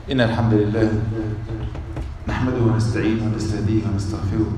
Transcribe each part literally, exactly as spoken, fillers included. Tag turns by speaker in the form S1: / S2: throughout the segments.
S1: إن الحمد لله نحمده ونستعينه ونستهديه ونستغفره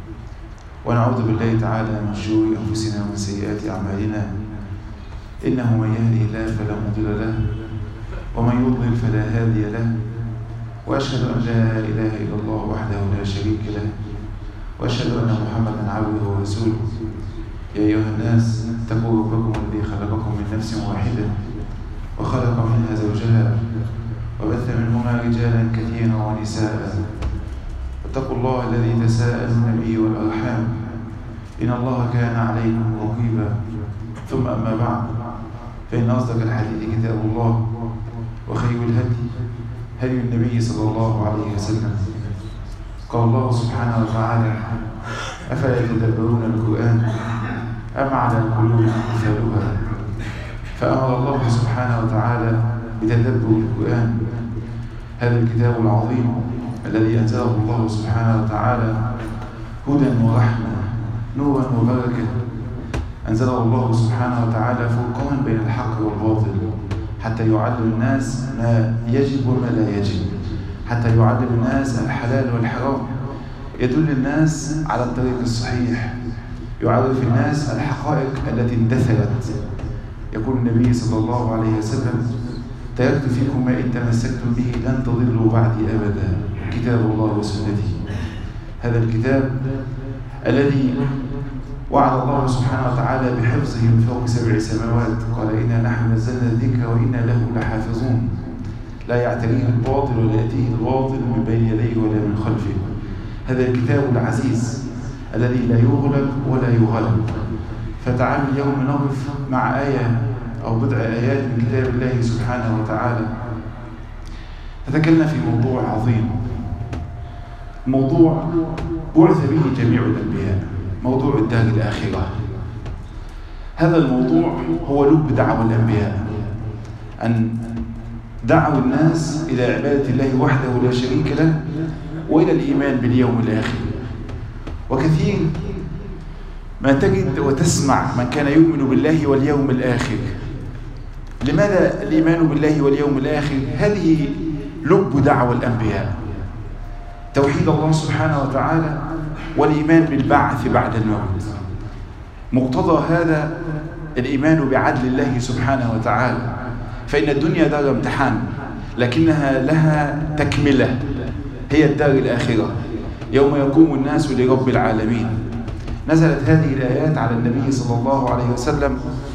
S1: ونعوذ بالله تعالى من شرور أنفسنا ومن سيئات أعمالنا. إنه من يهده الله فلا مضل له ومن يضلل فلا هادي له، وأشهد أن لا إله إلا الله وحده لا شريك له، وأشهد أن محمدا عبده ورسوله. يا أيها الناس اتقوا ربكم الذي خلقكم من نفس واحدة وخلق منها زوجها وبث منهما رجالا كثيرا ونساء. واتقوا الله الذي تساءلون به والأرحام إن الله كان عليكم رقيبا. ثم أما بعد، فإن أصدق الحديث كتاب الله، وخير الهدي هدي النبي صلى الله عليه وسلم. قال الله سبحانه وتعالى: أفلا يتدبرون القرآن أم على قلوب أقفالها؟ فأمر الله سبحانه وتعالى بتدبر القرآن، هذا الكتاب العظيم الذي أنزله الله سبحانه وتعالى هدى ورحمة، نورا وبركة. أنزله الله سبحانه وتعالى فرقان بين الحق والباطل، حتى يعلم الناس ما يجب وما لا يجب، حتى يعلم الناس الحلال والحرام، يدل الناس على الطريق الصحيح، يعرف الناس الحقائق التي اندثرت. يقول النبي صلى الله عليه وسلم: تركت فيكم ما إن تمسكتم به لن تضلوا بعدي أبدا، كتاب الله وسنتي. هذا الكتاب الذي وعد الله سبحانه وتعالى بحفظه من فوق سبع سماوات، قال: إنا نحن نزلنا الذكر وإنا له لحافظون. لا يعتريه الباطل ولا يأتيه الباطل من بين يديه ولا من خلفه. هذا الكتاب العزيز الذي لا يغلب ولا يغلب. فتعالوا اليوم نقف مع آية أو بضع آيات من كتاب الله سبحانه وتعالى. تتكلم في موضوع عظيم، موضوع بعث به جميع الأنبياء، موضوع الدار الآخرة. هذا الموضوع هو لب دعوة الأنبياء، أن دعوا الناس إلى عبادة الله وحده لا شريك له، وإلى الإيمان باليوم الآخر. وكثير ما تجد وتسمع من كان يؤمن بالله واليوم الآخر. لماذا الإيمان بالله واليوم الآخر؟ هذه لب دعوة الأنبياء، توحيد الله سبحانه وتعالى والإيمان بالبعث بعد الموت. مقتضى هذا الإيمان بعدل الله سبحانه وتعالى، فإن الدنيا دار امتحان، لكنها لها تكملة، هي الدار الآخرة، يوم يقوم الناس لرب العالمين. نزلت هذه الآيات على النبي صلى الله عليه وسلم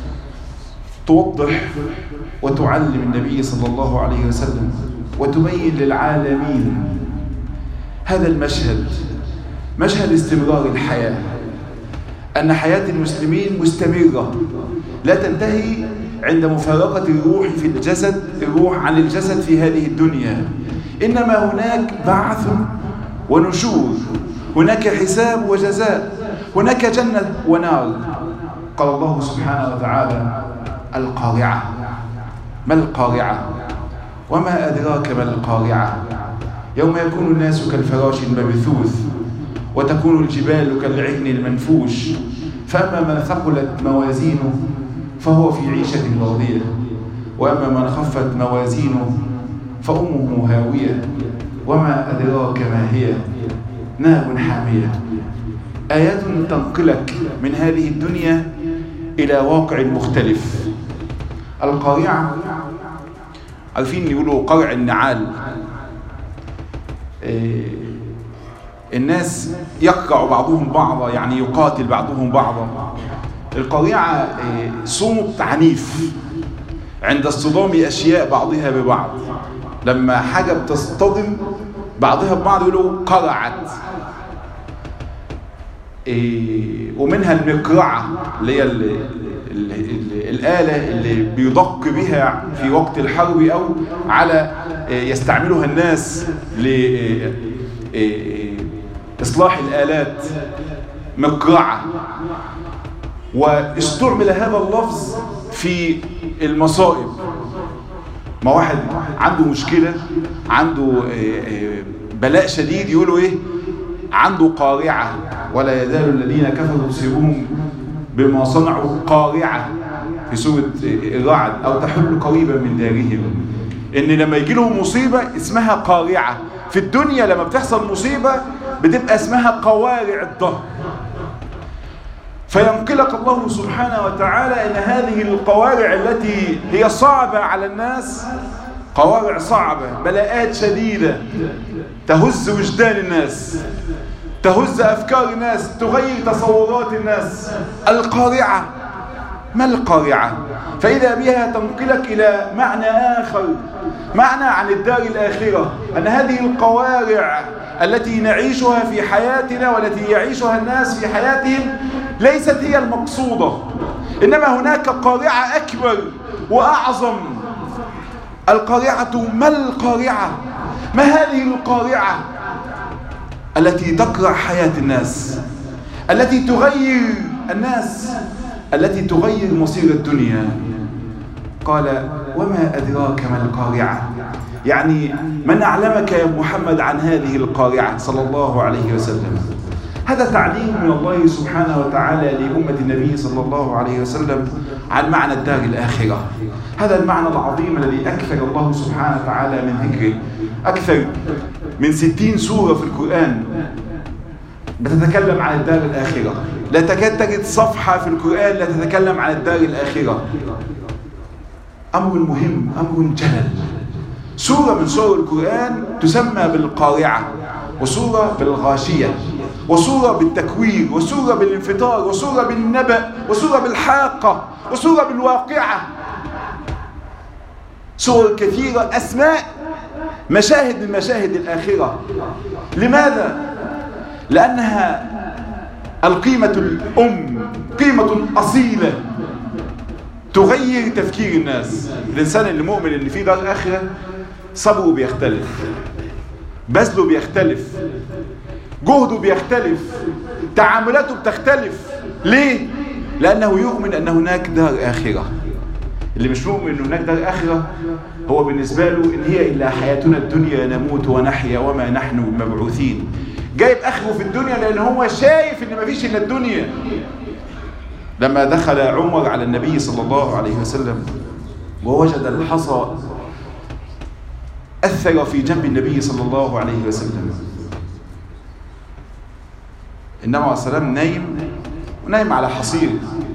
S1: توضح وتعلم النبي صلى الله عليه وسلم وتبين للعالمين هذا المشهد، مشهد استمرار الحياة، أن حياة المسلمين مستمرة لا تنتهي عند مفارقة الروح في الجسد، الروح عن الجسد في هذه الدنيا. إنما هناك بعث ونشور، هناك حساب وجزاء، هناك جنة ونار. قال الله سبحانه وتعالى: القارعة. ما القارعة؟ وما أدراك ما القارعة؟ يوم يكون الناس كالفراش المبثوث وتكون الجبال كالعهن المنفوش، فأما من ثقلت موازينه فهو في عيشة راضية، وأما من خفت موازينه فأمه هاوية، وما أدراك ما هي، نار حامية. آيات تنقلك من هذه الدنيا إلى واقع مختلف. القارعة، عارفين يقولوا قرع النعال، إيه، الناس يقرع بعضهم بعضا، يعني يقاتل بعضهم بعضا. القارعة إيه، صوت عنيف عند اصطدام أشياء بعضها ببعض. لما حاجة بتصطدم بعضها ببعض يقولوا قرعت. إيه، ومنها المقرعة اللي هي ال ال ال الآلة اللي بيدق بها في وقت الحرب أو على إيه يستعملها الناس لإصلاح الآلات، مقرعة. واستعمل هذا اللفظ في المصائب. ما واحد عنده مشكلة، عنده بلاء شديد، يقولوا إيه؟ عنده قارعة. ولا يزال الذين كفروا تصيبهم بما صنعوا قارعة في سورة الرعد، أو تحل قريبا من دارهم. إن لما يجي لهم مصيبة اسمها قارعة. في الدنيا لما بتحصل مصيبة بتبقى اسمها قوارع الظهر. فينقلك الله سبحانه وتعالى إن هذه القوارع التي هي صعبة على الناس، قوارع صعبة، بلاءات شديدة تهز وجدان الناس، تهز أفكار الناس، تغير تصورات الناس. القارعة. ما القارعة؟ فإذا بها تنقلك إلى معنى آخر، معنى عن الدار الآخرة، أن هذه القوارع التي نعيشها في حياتنا والتي يعيشها الناس في حياتهم ليست هي المقصودة، إنما هناك قارعة أكبر وأعظم. القارعة. ما القارعة؟ ما هذه القارعة التي تقرع حياة الناس، التي تغير الناس، التي تغير مصير الدنيا؟ قال: وما أدراك ما القارعة؟ يعني من أعلمك يا محمد عن هذه القارعة صلى الله عليه وسلم؟ هذا تعليم من الله سبحانه وتعالى لأمة النبي صلى الله عليه وسلم عن معنى الدار الآخرة. هذا المعنى العظيم الذي أكثر الله سبحانه وتعالى من ذكره. أكثر من ستين سورة في القرآن بتتكلم عن الدار الآخرة. لا تكاد تجد صفحة في القرآن لا تتكلم عن الدار الآخرة. أمر مهم، أمر جلل. سورة من سور القرآن تسمى بالقارعة، وسورة بالغاشية، وسورة بالتكوير، وسورة بالانفطار، وسورة بالنبأ، وسورة بالحاقة، وسورة بالواقعة. سور كثيرة، أسماء مشاهد من مشاهد الآخرة. لماذا؟ لأنها القيمة الأم، قيمة أصيلة تغير تفكير الناس. الإنسان اللي مؤمن إن في دار آخرة صبره بيختلف، بذله بيختلف، جهده بيختلف، تعاملاته بتختلف. ليه؟ لأنه يؤمن أن هناك دار آخرة. اللي مش مؤمن أن هناك دار آخرة هو بالنسبة له إن هي إلا حياتنا الدنيا نموت ونحيا وما نحن مبعوثين. جايب آخره في الدنيا لأن هو شايف إن مفيش إلا الدنيا. لما دخل عمر على النبي صلى الله عليه وسلم ووجد الحصى أثر في جنب النبي صلى الله عليه وسلم، النبي عليه الصلاة والسلام نايم ونايم على حصير،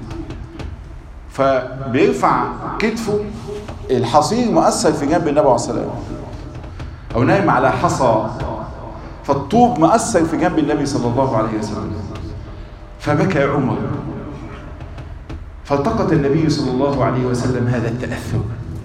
S1: فبيرفع كتفه، الحصير مؤثر في جنب النبي عليه الصلاة والسلام، أو نايم على حصى فالطوب مؤثر في جنب النبي صلى الله عليه وسلم. فبكى عمر، فالتقط النبي صلى الله عليه وسلم هذا التأثر،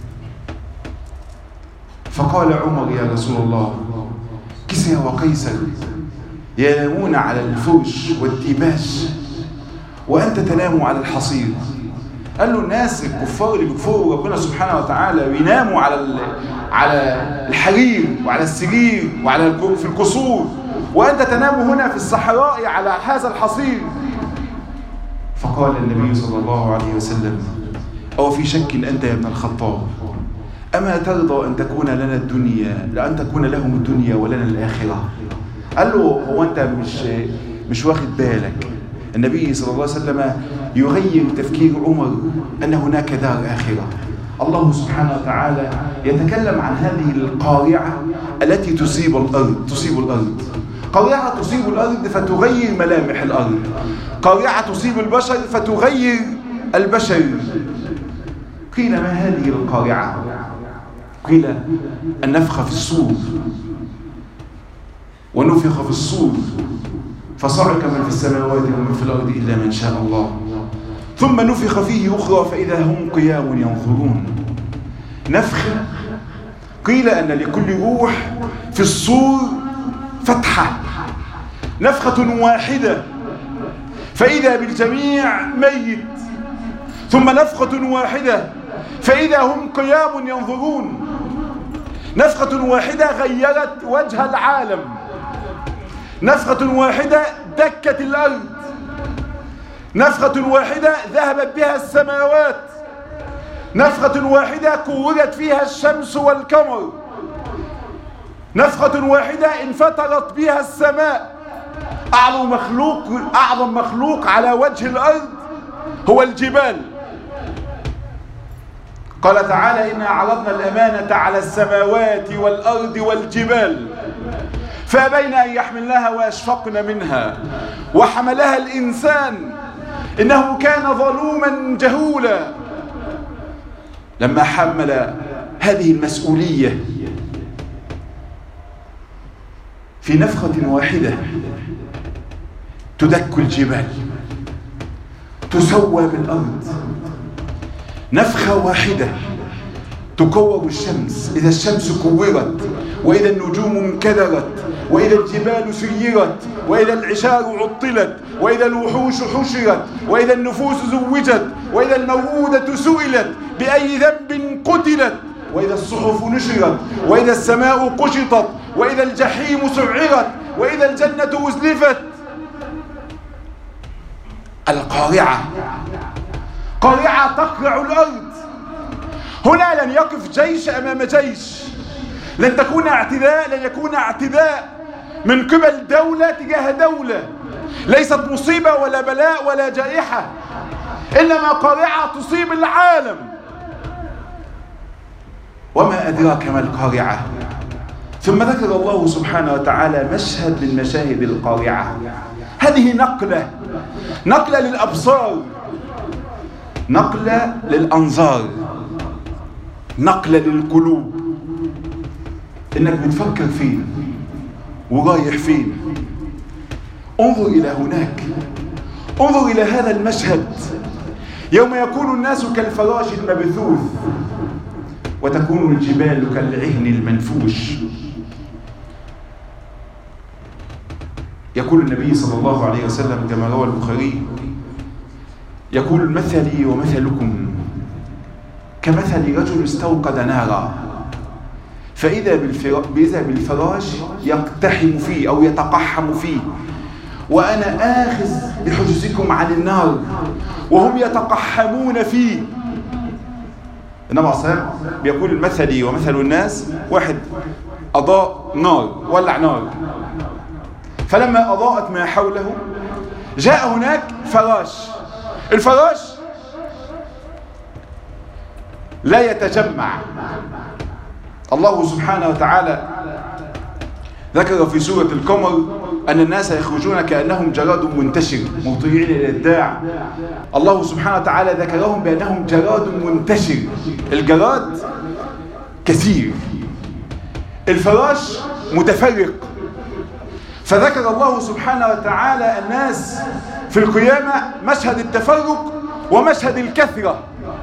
S1: فقال عمر: يا رسول الله، كسرى وقيصر ينامون على الفرش والديباج وأنت تنام على الحصير. قال له: الناس الكفار اللي بيكفروا ربنا سبحانه وتعالى بيناموا على على الحرير وعلى السرير وعلى في القصور، وأنت تنام هنا في الصحراء على هذا الحصير. فقال النبي صلى الله عليه وسلم: أو في شك أنت يا ابن الخطاب؟ أما ترضى أن تكون لنا الدنيا لأن تكون لهم الدنيا ولنا الآخرة؟ قال له: هو أنت مش مش واخد بالك النبي صلى الله عليه وسلم يغير تفكير عمر أن هناك دار آخرة. الله سبحانه وتعالى يتكلم عن هذه القارعة التي تصيب الأرض تصيب الأرض قارعة تصيب الأرض فتغير ملامح الأرض، قارعة تصيب البشر فتغير البشر. قيل: ما هذه القارعة؟ قيل: النفخ في الصور. ونفخ في الصور فصعق من في السماوات ومن في الأرض إلا من شاء الله، ثم نفخ فيه أخرى فإذا هم قيام ينظرون. نفخ. قيل أن لكل روح في الصور فتحة، نفخة واحدة فإذا بالجميع ميت، ثم نفخة واحدة فإذا هم قيام ينظرون. نفخة واحدة غيرت وجه العالم، نفخة واحدة دكت الأرض، نفخة واحدة ذهبت بها السماوات، نفخة واحدة كورت فيها الشمس والقمر، نفخة واحدة انفطرت بها السماء. أعظم مخلوق أعظم مخلوق على وجه الأرض هو الجبال. قال تعالى: إنا عرضنا الأمانة على السماوات والأرض والجبال فأبين أن يحملنها وأشفقن منها وحملها الإنسان إنه كان ظلوما جهولا. لما حمل هذه المسؤولية في نفخة واحدة تدك الجبال، تسوى بالأرض، نفخة واحدة تكور الشمس إذا الشمس كورت، وإذا النجوم انكدرت، وإذا الجبال سيرت، وإذا العشار عطلت، وإذا الوحوش حشرت، وإذا النفوس زوجت، وإذا الموءودة سئلت بأي ذنب قتلت، وإذا الصحف نشرت، وإذا السماء قشطت، وإذا الجحيم سعرت، وإذا الجنة أزلفت. القارعة، قارعة تقرع الأرض. هنا لن يقف جيش أمام جيش، لن تكون اعتداء لن يكون اعتداء من قبل دولة تجاه دولة، ليست مصيبة ولا بلاء ولا جائحة، إنما قارعة تصيب العالم. وما أدراك ما القارعة؟ ثم ذكر الله سبحانه وتعالى مشهد من مشاهد القارعة. هذه نقلة، نقلة للأبصار، نقلة للأنظار، نقلة للقلوب. إنك بتفكر فين ورايح فين. انظر إلى هناك، انظر إلى هذا المشهد يوم يكون الناس كالفراش المبثوث وتكون الجبال كالعهن المنفوش. يقول النبي صلى الله عليه وسلم كما روى البخاري، يقول: مثلي ومثلكم كمثل رجل استوقد نارا فإذا بالفراش يقتحم فيه أو يتقحم فيه، وأنا آخذ بحجزكم عن النار وهم يتقحمون فيه. النبي عليه الصلاة والسلام بيقول: مثلي ومثل الناس، واحد أضاء نار، ولع نار، فلما أضاءت ما حوله جاء هناك فراش. الفراش لا يتجمع. الله سبحانه وتعالى ذكر في سورة القمر أن الناس يخرجون كأنهم جراد منتشر مطيعين إلى الداع. الله سبحانه وتعالى ذكرهم بأنهم جراد منتشر. الجراد كثير، الفراش متفرق. فذكر الله سبحانه وتعالى الناس في القيامة مشهد التفرق ومشهد الكثرة.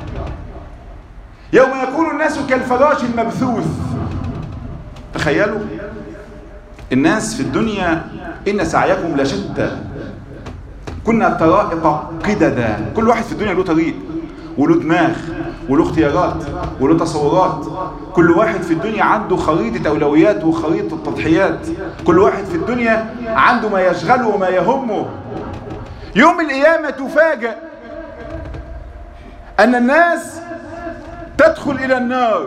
S1: يوم يكون الناس كالفراش المبثوث. تخيلوا الناس في الدنيا: إن سعيكم لشتى، كنا طرائق قددا. كل واحد في الدنيا له طريق وله دماغ وله اختيارات وله تصورات. كل واحد في الدنيا عنده خريطة أولويات وخريطة تضحيات. كل واحد في الدنيا عنده ما يشغله وما يهمه. يوم القيامة تفاجأ أن الناس تدخل إلى النار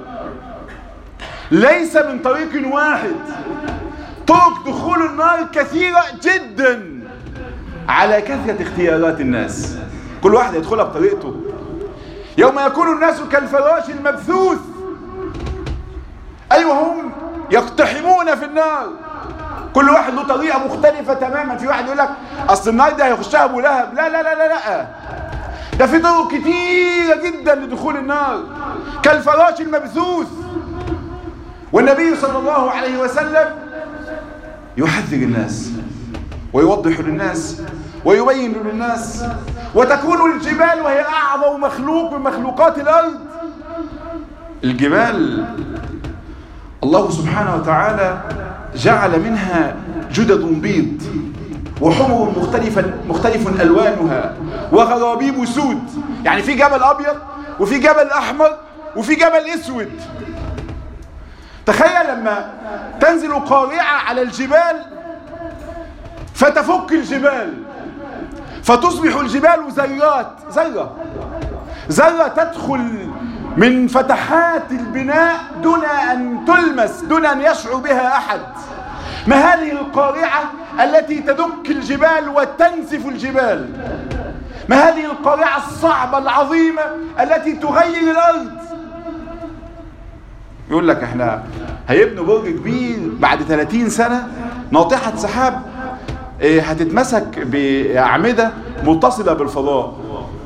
S1: ليس من طريق واحد، طرق دخول النار كثيرة جدا على كثرة اختيارات الناس. كل واحد يدخلها بطريقته. يوم يكون الناس كالفراش المبثوث، أيوة هم يقتحمون في النار، كل واحد له طريقة مختلفة تماما. في واحد يقول لك أصل النار ده هيخشها أبو لهب، لا لا لا لا لا، ده في طرق كتيرة جدا لدخول النار كالفراش المبثوث. والنبي صلى الله عليه وسلم يحذر الناس ويوضح للناس ويبين للناس. وتكون الجبال وهي أعظم مخلوق من مخلوقات الأرض. الجبال الله سبحانه وتعالى جعل منها جدد بيض وحمر مختلفة مختلف ألوانها وغرابيب سود. يعني في جبل أبيض وفي جبل أحمر وفي جبل أسود. تخيل لما تنزل قارعة على الجبال فتفك الجبال فتصبح الجبال ذرات، ذرة ذرة تدخل من فتحات البناء دون أن تلمس، دون أن يشعر بها أحد. ما هذه القارعة التي تدك الجبال وتنسف الجبال؟ ما هذه القارعة الصعبة العظيمة التي تغير الأرض؟ يقول لك احنا هيبنوا برج كبير بعد ثلاثين سنة، ناطحة سحاب هتتمسك بأعمدة متصلة بالفضاء،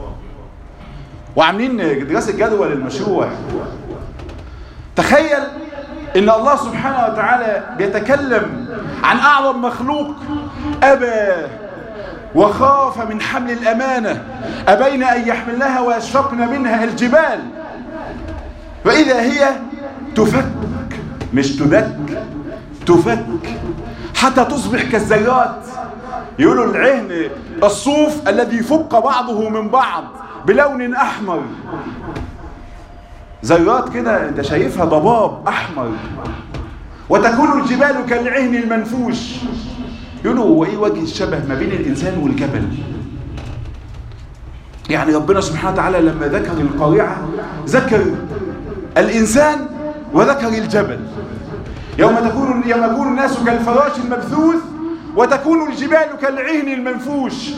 S1: وعاملين دراسة جدوى للمشروع. تخيل ان الله سبحانه وتعالى بيتكلم عن اعظم مخلوق ابى وخاف من حمل الامانه، ابين ان يحملنها ويشفقن منها الجبال، واذا هي تفك، مش تدك، تفك حتى تصبح كالذرات. يقولوا العهن الصوف الذي فك بعضه من بعض بلون احمر، ذرات كده انت شايفها ضباب احمر. وتكون الجبال كالعهن المنفوش. يقولوا هو ايه وجه الشبه ما بين الانسان والجبل؟ يعني ربنا سبحانه وتعالى لما ذكر القارعة ذكر الانسان وذكر الجبل. يوم تكون يوم يكون الناس كالفراش المبثوث وتكون الجبال كالعهن المنفوش.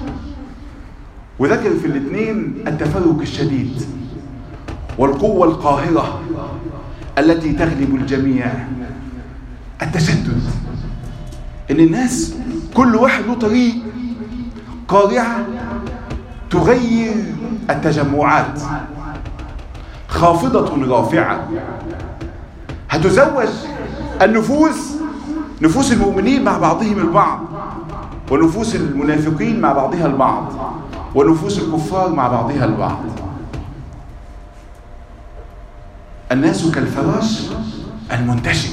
S1: وذكر في الاثنين التفرق الشديد والقوة القاهرة التي تغلب الجميع. التشدد، ان الناس كل واحد له طريق، قارعة تغير التجمعات، خافضة رافعة، هتزوج النفوس، نفوس المؤمنين مع بعضهم البعض، ونفوس المنافقين مع بعضها البعض، ونفوس الكفار مع بعضها البعض. الناس كالفراش المنتشر،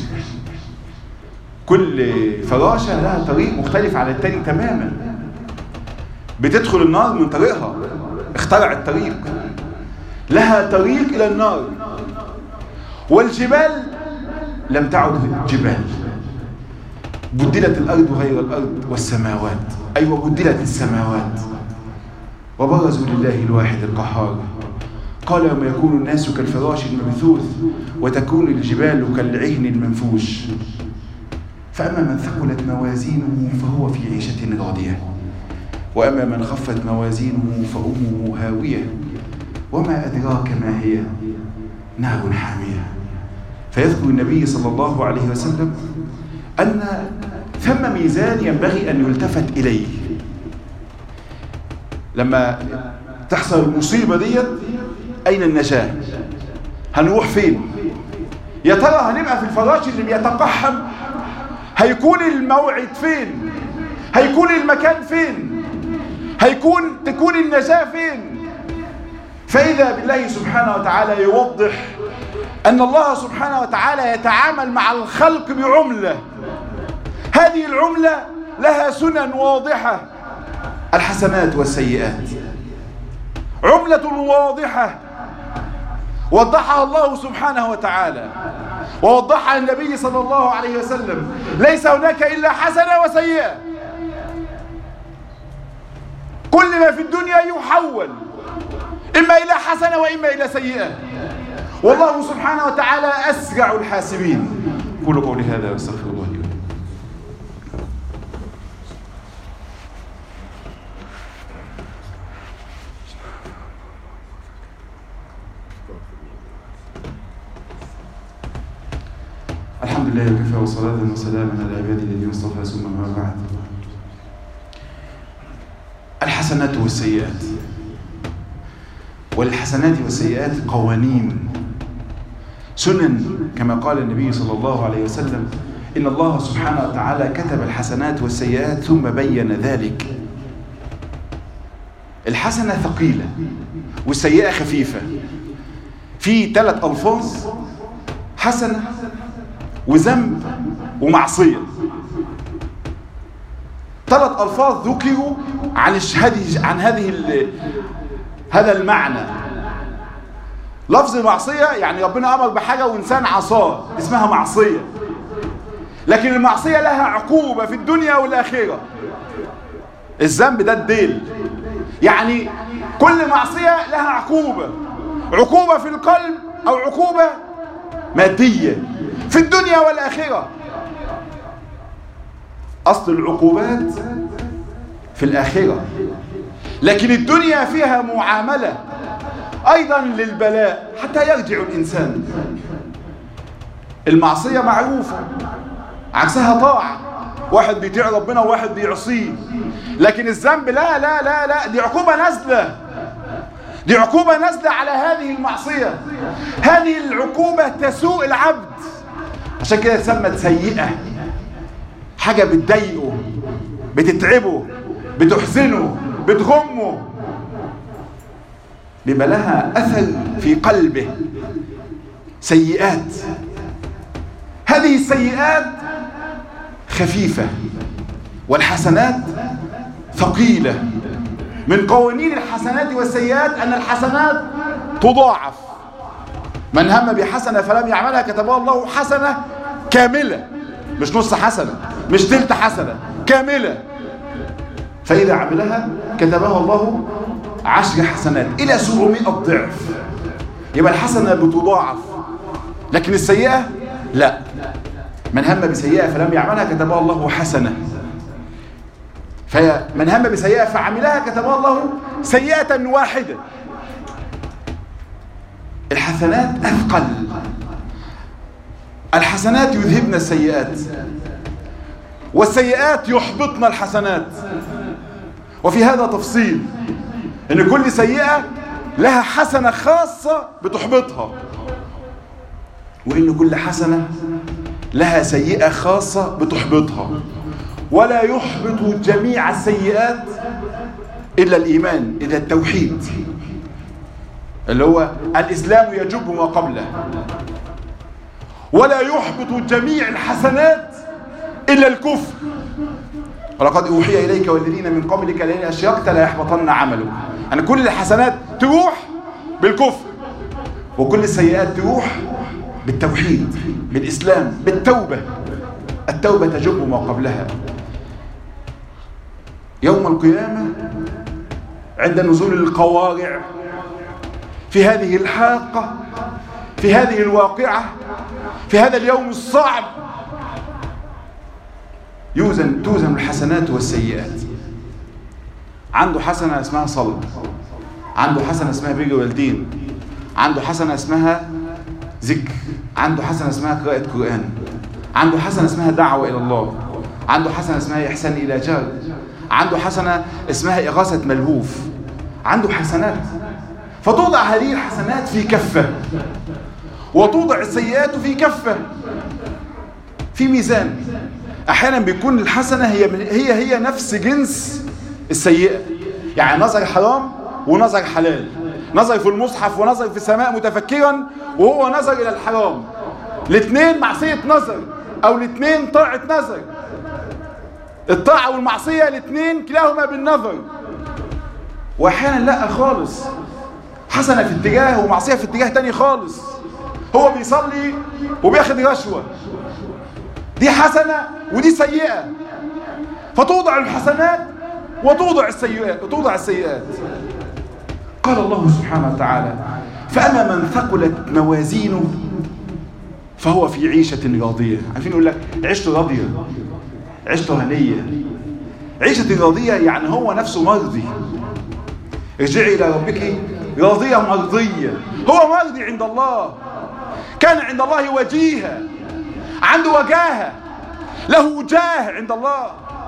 S1: كل فراشة لها طريق مختلف عن التاني تماما. بتدخل النار من طريقها، اخترعت طريق، لها طريق إلى النار. والجبال لم تعد جبال، بدلت الأرض غير الأرض والسماوات، أيوة بدلت السماوات. وبرزوا لله الواحد القهار. قال يوم يكون الناس كالفراش المبثوث وتكون الجبال كالعهن المنفوش. فأما من ثقلت موازينه فهو في عيشة راضية، وأما من خفت موازينه فأمه هاوية، وما أدراك ما هي، نار حامية. فيذكر النبي صلى الله عليه وسلم أن ثم ميزان ينبغي أن يلتفت إليه لما تحصل المصيبة ديت. أين النجاة؟ هنروح فين؟ يا ترى هنبقى في الفراش اللي بيتقحم؟ هيكون الموعد فين؟ هيكون المكان فين؟ هيكون تكون النجاة فين؟ فإذا بالله سبحانه وتعالى يوضح أن الله سبحانه وتعالى يتعامل مع الخلق بعملة، هذه العملة لها سنن واضحة، الحسنات والسيئات، عملة واضحة وضحها الله سبحانه وتعالى ووضحها النبي صلى الله عليه وسلم. ليس هناك إلا حسنة وسيئة، كل ما في الدنيا يحول إما إلى حسنة وإما إلى سيئة، والله سبحانه وتعالى أسرع الحاسبين. قولوا قولي هذا واستغفر الله لي. الحمد لله وكفى وصلاة وسلاما على عباده الذين اصطفى ثم ما بعد. الحسنات والسيئات، والحسنات والسيئات قوانين، سنن، كما قال النبي صلى الله عليه وسلم إن الله سبحانه وتعالى كتب الحسنات والسيئات ثم بين ذلك. الحسنة ثقيلة والسيئة خفيفة. في ثلاث ألفاظ: حسنة وذنب ومعصية. ثلاث ألفاظ ذكروا عن هذه عن هذه هذا المعنى. لفظ معصية يعني ربنا أمر بحاجة وإنسان عصاه، اسمها معصية. لكن المعصية لها عقوبة في الدنيا والآخرة. الذنب ده الديل، يعني كل معصية لها عقوبة، عقوبة في القلب أو عقوبة مادية في الدنيا والآخرة. أصل العقوبات في الآخرة، لكن الدنيا فيها معاملة أيضا للبلاء حتى يرجع الإنسان. المعصية معروفة، عكسها طاعة، واحد بيطيع ربنا وواحد بيعصيه. لكن الذنب لا لا لا لا، دي عقوبة نازلة، دي عقوبة نازلة على هذه المعصية. هذه العقوبة تسوء العبد، عشان كده تسمت سيئة. حاجة بتضايقه، بتتعبه، بتحزنه، بتغمه، بيبقى لها أثر في قلبه. سيئات، هذه السيئات خفيفة والحسنات ثقيلة. من قوانين الحسنات والسيئات أن الحسنات تضاعف. من هم بحسنة فلم يعملها كتبها الله حسنة كاملة، مش نص حسنة، مش تلت حسنة، كاملة. فإذا عملها كتبها الله عشر حسنات إلى سبعمائة ضعف. يبقى الحسنة بتضاعف، لكن السيئة لا. من هم بسيئة فلم يعملها كتبها الله حسنة. فمن هم بسيئة فعملها كتبها الله سيئة واحدة. الحسنات أثقل، الحسنات يذهبن السيئات، والسيئات يحبطن الحسنات. وفي هذا تفصيل، إن كل سيئة لها حسنة خاصة بتحبطها، وإن كل حسنة لها سيئة خاصة بتحبطها. ولا يحبط جميع السيئات إلا الإيمان، إلا التوحيد، اللي هو الإسلام يجب ما قبله. ولا يحبط جميع الحسنات إلا الكفر. ولقد أوحي إليك والذين من قبلك لئن أشركت ليحبطن عملك. يعني كل الحسنات تروح بالكفر، وكل السيئات تروح بالتوحيد، بالإسلام، بالتوبة. التوبة تجب ما قبلها. يوم القيامة عند نزول القوارع في هذه الحاقة، في هذه الواقعة، في هذا اليوم الصعب، يوزن توزن الحسنات والسيئات. عنده حسنة اسمها صلاة، عنده حسنة اسمها بر والدين، عنده حسنة اسمها ذكر، عنده حسنة اسمها قراءة قرآن، عنده حسنة اسمها دعوة إلى الله، عنده حسنة اسمها إحسان إلى جار، عنده حسنة اسمها إغاثة ملهوف، عنده حسنات. فتوضع هذه الحسنات في كفة، وتوضع السيئات في كفة، في ميزان. أحيانا بيكون الحسنة هي هي هي نفس جنس السيئة. يعني نظر حرام ونظر حلال، نظر في المصحف ونظر في السماء متفكرا وهو نظر إلى الحرام. الاثنين معصية نظر، أو الاثنين طاعة نظر. الطاعة والمعصية الاثنين كلاهما بالنظر. وأحيانا لا خالص، حسنة في اتجاه ومعصية في اتجاه تاني خالص. هو بيصلي وبياخد رشوة، دي حسنة ودي سيئة. فتوضع الحسنات وتوضع السيئات وتوضع السيئات. قال الله سبحانه وتعالى: فأما من ثقلت موازينه فهو في عيشة راضية. عارفين يقول لك عيشته راضية، عيشته هنية. عيشة راضية يعني هو نفسه مرضي. ارجعي إلى ربك راضية مرضية. هو مرضي عند الله، كان عند الله وجيها، عنده وجاهة، له جاه عند الله،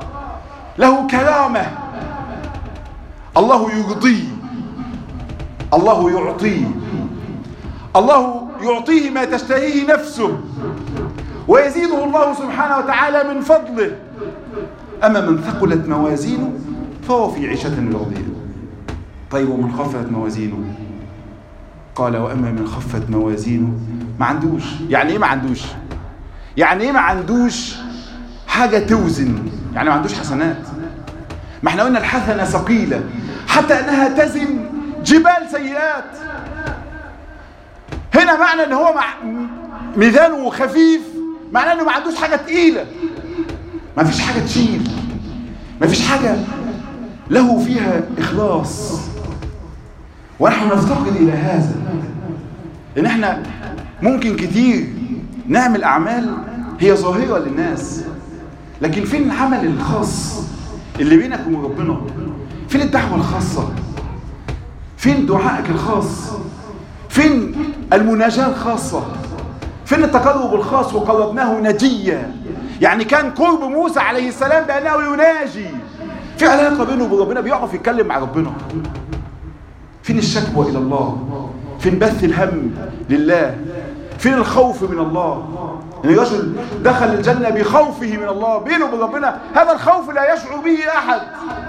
S1: له كرامة. الله يرضيه، الله يعطيه، الله يعطيه ما تشتهيه نفسه، ويزيده الله سبحانه وتعالى من فضله. أما من ثقلت موازينه فهو في عيشة راضية. طيب ومن خفت موازينه؟ قال: وأما من خفت موازينه، ما عندوش. يعني إيه ما عندوش؟ يعني إيه ما عندوش حاجة توزن؟ يعني ما عندوش حسنات. ما احنا قلنا الحسنة ثقيلة حتى أنها تزن جبال سيئات. هنا معنى أن هو مع ميزانه خفيف، معناه أنه ما عندوش حاجة تقيلة، ما فيش حاجة تشيل، ما فيش حاجة له فيها إخلاص. ونحن نفتقد إلى هذا، إن احنا ممكن كتير نعمل أعمال هي ظاهرة للناس، لكن فين العمل الخاص اللي بينك وبين ربنا؟ فين فين الدعوة الخاصة؟ فين دعائك الخاص؟ فين المناجاة الخاصة؟ فين التقرب الخاص؟ وقربناه نجيا، يعني كان قرب موسى عليه السلام بأنه يناجي، في علاقة بينه وبين ربنا، بيعرف يتكلم مع ربنا. فين الشكوى إلى الله؟ فين بث الهم لله؟ فين الخوف من الله؟ يعني رجل دخل الجنة بخوفه من الله، بينه وبين ربنا هذا الخوف لا يشعر به أحد.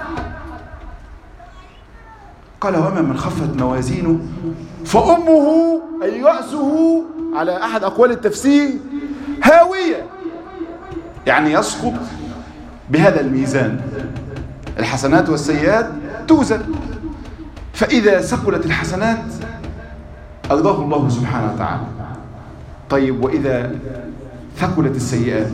S1: قال وما من خفت موازينه فأمه أي رأسه على أحد أقوال التفسير هاوية، يعني يسقط بهذا الميزان، الحسنات والسيئات توزن، فإذا ثقلت الحسنات أرضاه الله سبحانه وتعالى. طيب وإذا ثقلت السيئات،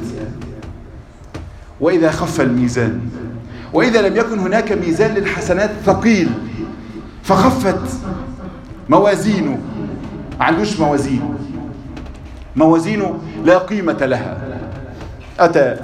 S1: وإذا خف الميزان، وإذا لم يكن هناك ميزان للحسنات ثقيل فخفت موازينه، ما عندوش موازين، موازينه لا قيمة لها، أتى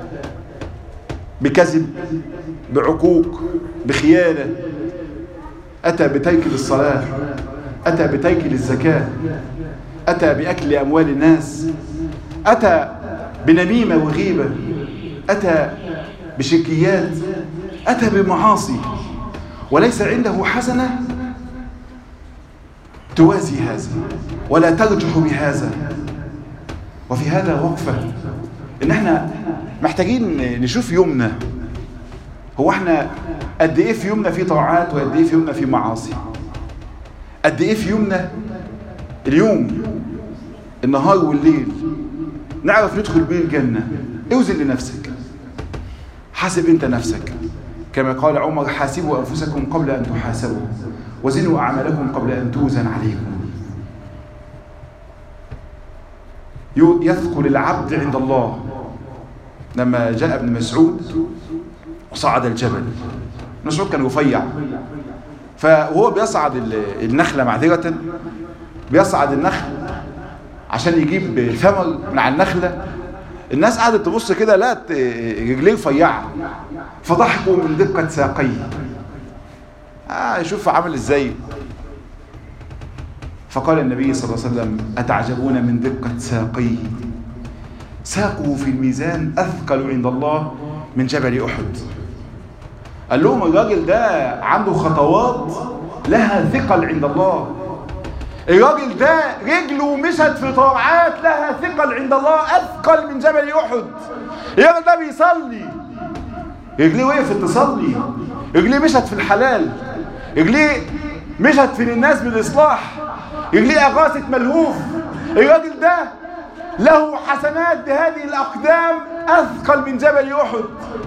S1: بكذب، بعقوق، بخيانة، أتى بترك للصلاة، أتى بترك للزكاة، أتى بأكل أموال الناس، أتى بنميمة وغيبة، أتى بشركيات، أتى بمعاصي، وليس عنده حسنة توازي هذا ولا ترجح بهذا. وفي هذا وقفة إن احنا محتاجين نشوف يومنا، هو احنا قد ايه في يومنا في طاعات وقد ايه في يومنا في معاصي، قد ايه في يومنا اليوم النهار والليل نعرف ندخل بيه الجنة. اوزن لنفسك، حاسب انت نفسك، كما قال عمر حاسبوا أنفسكم قبل أن تحاسبوا وزنوا أعمالكم قبل أن توزن عليكم. يثقل العبد عند الله. لما جاء ابن مسعود وصعد الجبل، مسعود كان رفيع، فهو بيصعد النخلة معذرة، بيصعد النخل عشان يجيب ثمر من على النخلة، الناس قعدت تبص كده لا رجليه رفيعة، فضحكوا من دقة ساقيه. آه شوف عمل ازاي. فقال النبي صلى الله عليه وسلم أتعجبون من دقة ساقيه؟ ساقه في الميزان أثقل عند الله من جبل أحد. قال لهم الراجل ده عنده خطوات لها ثقل عند الله، الراجل ده رجله مشت في طاعات لها ثقل عند الله أثقل من جبل أحد. الراجل ده بيصلي، رجليه وقفت تصلي، رجليه مشت في الحلال، رجليه مشت في الناس بالإصلاح، رجليه أغاثت ملهوف. الراجل ده له حسنات بهذه الأقدام أثقل من جبل أحد.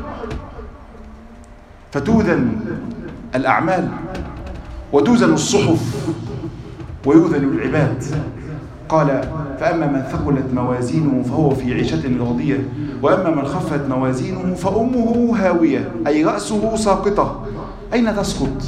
S1: فتوزن الأعمال وتوزن الصحف ويوزن العباد. قال فأما من ثقلت موازينه فهو في عيشة راضية وأما من خفت موازينه فأمه هاوية أي رأسه ساقطة. أين تسقط؟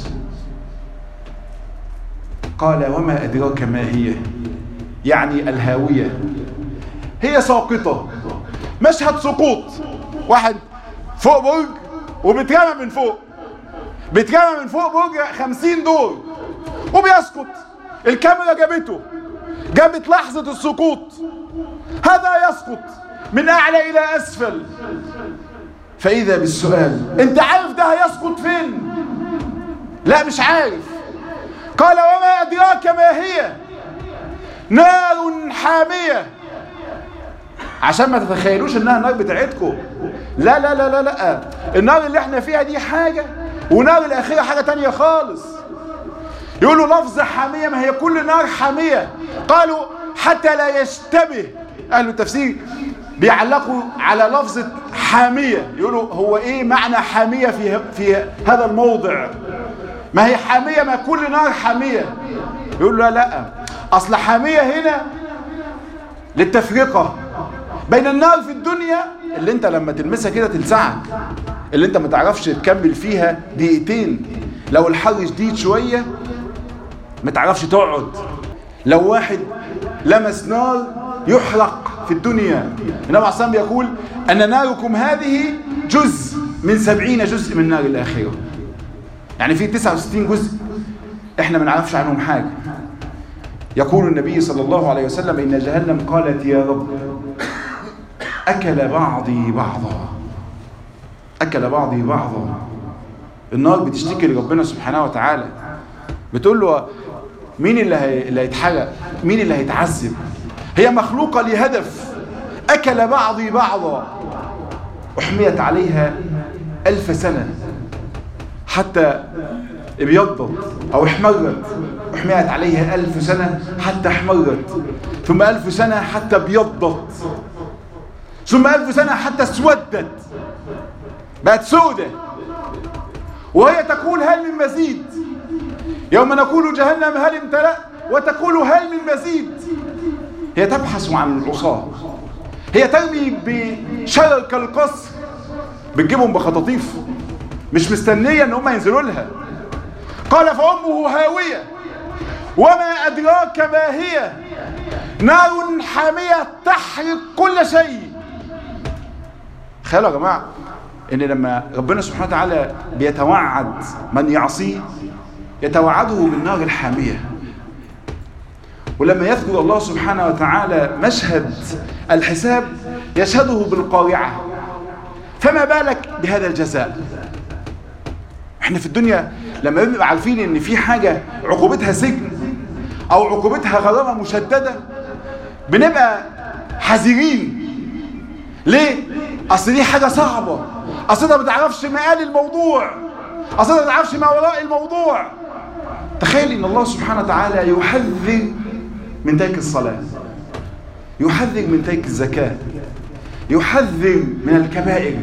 S1: قال وما أدراك ما هي، يعني الهاوية هي ساقطة. مشهد سقوط، واحد فوق برج وبيترمى من فوق، بيترمى من فوق برج خمسين دور وبيسقط. الكاميرا جابته، جابت لحظة السقوط، هذا يسقط من أعلى إلى أسفل. فإذا بالسؤال أنت عارف ده هيسقط فين؟ لا مش عارف. قال وما أدراك ما هي، نار حامية. عشان ما تتخيلوش انها النار بتاعتكم، لا لا لا لا لا، النار اللي احنا فيها دي حاجة ونار الآخرة حاجة تانية خالص. يقولوا لفظ حامية، ما هي كل نار حامية. قالوا حتى لا يشتبه، أهل التفسير بيعلقوا على لفظة حامية، يقولوا هو ايه معنى حامية في في هذا الموضع؟ ما هي حامية، ما كل نار حامية. يقولوا لا لا، اصل حامية هنا للتفرقة بين النار في الدنيا اللي انت لما تلمسها كده تلسعك، اللي انت ما تعرفش تكمل فيها دقيقتين، لو الحر شديد شوية ما تعرفش تقعد. لو واحد لمس نار يحرق في الدنيا. النبي عليه الصلاة والسلام يقول أن ناركم هذه جزء من سبعين جزء من نار الآخرة. يعني في تسعة وستين جزء احنا ما نعرفش عنهم حاجة. يقول النبي صلى الله عليه وسلم إن جهنم قالت يا رب أكل بعضي بعضا، أكل بعضي بعضا. النار بتشتكي لربنا سبحانه وتعالى، بتقول له مين اللي هيتحرق، مين اللي هيتعذب؟ هي مخلوقة لهدف. أكل بعضي بعضا، أحميت عليها ألف سنة حتى ابيضت أو احمرت. أحميت عليها ألف سنة حتى احمرت، ثم ألف سنة حتى ابيضت، ثم ألف سنة حتى اسودت، بقت سودة. وهي تقول هل من مزيد؟ يوم نقول جهنم هل امتلأ وتقول هل من مزيد. هي تبحث عن العصاة، هي ترمي بشرر كالقصر، بتجيبهم بخطاطيف، مش مستنية ان هم ينزلوا لها. قال فأمه هاوية وما أدراك ما هي نار حامية تحرق كل شيء. تخيلوا يا جماعة ان لما ربنا سبحانه وتعالى بيتوعد من يعصيه يتوعده بالنار الحامية، ولما يذكر الله سبحانه وتعالى مشهد الحساب يشهده بالقارعة، فما بالك بهذا الجزاء. احنا في الدنيا لما بنبقى عارفين ان في حاجة عقوبتها سجن او عقوبتها غرامة مشددة بنبقى حذرين. ليه؟ اصل دي حاجة صعبة، اصل انت ما بتعرفش مآل الموضوع، اصل انت ما بتعرفش ما وراء الموضوع. تخيل ان الله سبحانه وتعالى يحذر من ترك الصلاة، يحذر من ترك الزكاة، يحذر من الكبائر،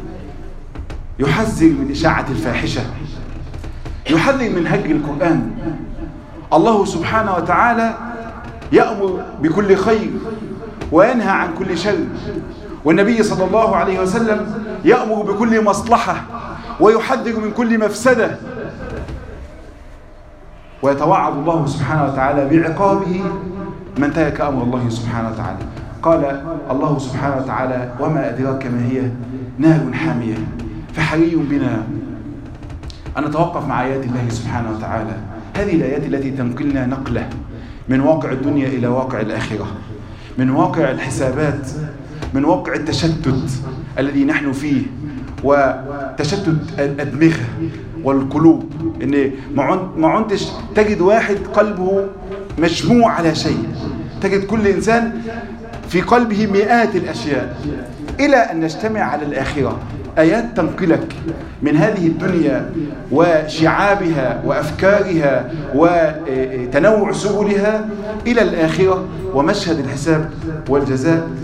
S1: يحذر من إشاعة الفاحشة، يحذر من هجر القرآن. الله سبحانه وتعالى يأمر بكل خير وينهى عن كل شر، والنبي صلى الله عليه وسلم يأمر بكل مصلحة ويحذر من كل مفسدة. ويتوعد الله سبحانه وتعالى بعقابه من ترك أمر الله سبحانه وتعالى. قال الله سبحانه وتعالى وما أدراك ما هي نار حامية. فحري بنا أن نتوقف مع آيات الله سبحانه وتعالى، هذه الآيات التي تنقلنا نقلة من واقع الدنيا إلى واقع الآخرة، من واقع الحسابات، من واقع التشتت الذي نحن فيه وتشتت الأدمغة والقلوب. إن ما عنتش تجد واحد قلبه مجموع على شيء، تجد كل إنسان في قلبه مئات الأشياء، إلى أن نجتمع على الآخرة. آيات تنقلك من هذه الدنيا وشعابها وأفكارها وتنوع سبلها إلى الآخرة ومشهد الحساب والجزاء.